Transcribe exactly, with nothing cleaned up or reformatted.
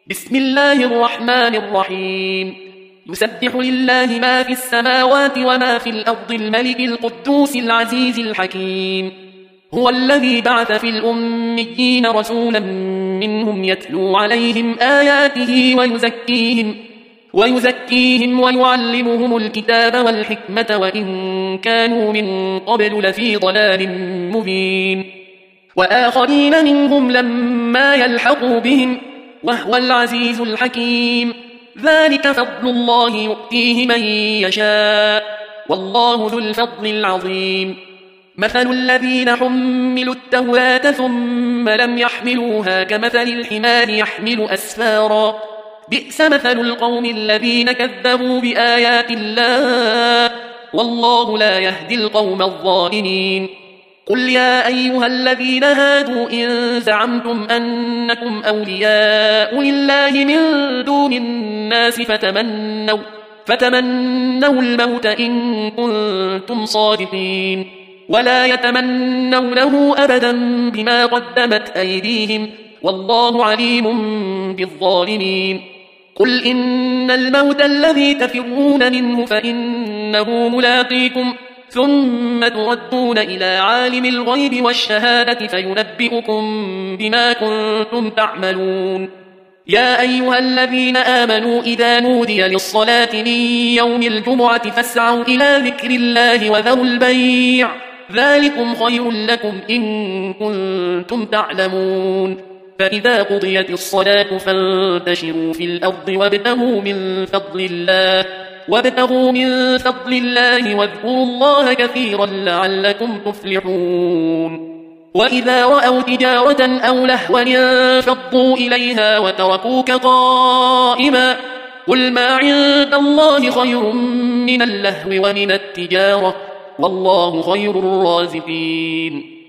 بسم الله الرحمن الرحيم يسبح لله ما في السماوات وما في الأرض الملك القدوس العزيز الحكيم هو الذي بعث في الأميين رسولا منهم يتلو عليهم آياته ويزكيهم ويزكيهم ويعلمهم الكتاب والحكمة وإن كانوا من قبل لفي ضلال مبين وآخرين منهم لما يلحقوا بهم وهو العزيز الحكيم ذلك فضل الله يؤتيه من يشاء والله ذو الفضل العظيم مثل الذين حملوا التوراة ثم لم يحملوها كمثل الحمار يحمل أسفارا بئس مثل القوم الذين كذبوا بآيات الله والله لا يهدي القوم الظالمين قل يا أيها الذين هادوا إن زعمتم أنكم أولياء لله من دون الناس فتمنوا, فتمنوا الموت إن كنتم صادقين ولا يتمنونه أبدا بما قدمت أيديهم والله عليم بالظالمين قل إن الموت الذي تفرون منه فإنه ملاقيكم ثم تردون إلى عالم الغيب والشهادة فينبئكم بما كنتم تعملون يا أيها الذين آمنوا إذا نودي للصلاة من يوم الجمعة فاسعوا إلى ذكر الله وذروا البيع ذلكم خير لكم إن كنتم تعلمون فإذا قضيت الصلاة فانتشروا في الأرض وابتغوا من فضل الله وابتغوا من فضل الله واذكروا الله كثيرا لعلكم تفلحون وإذا رأوا تجارة أو لهوا انفضوا إليها وتركوك قائما قل ما عند الله خير من اللهو ومن التجارة والله خير الرازقين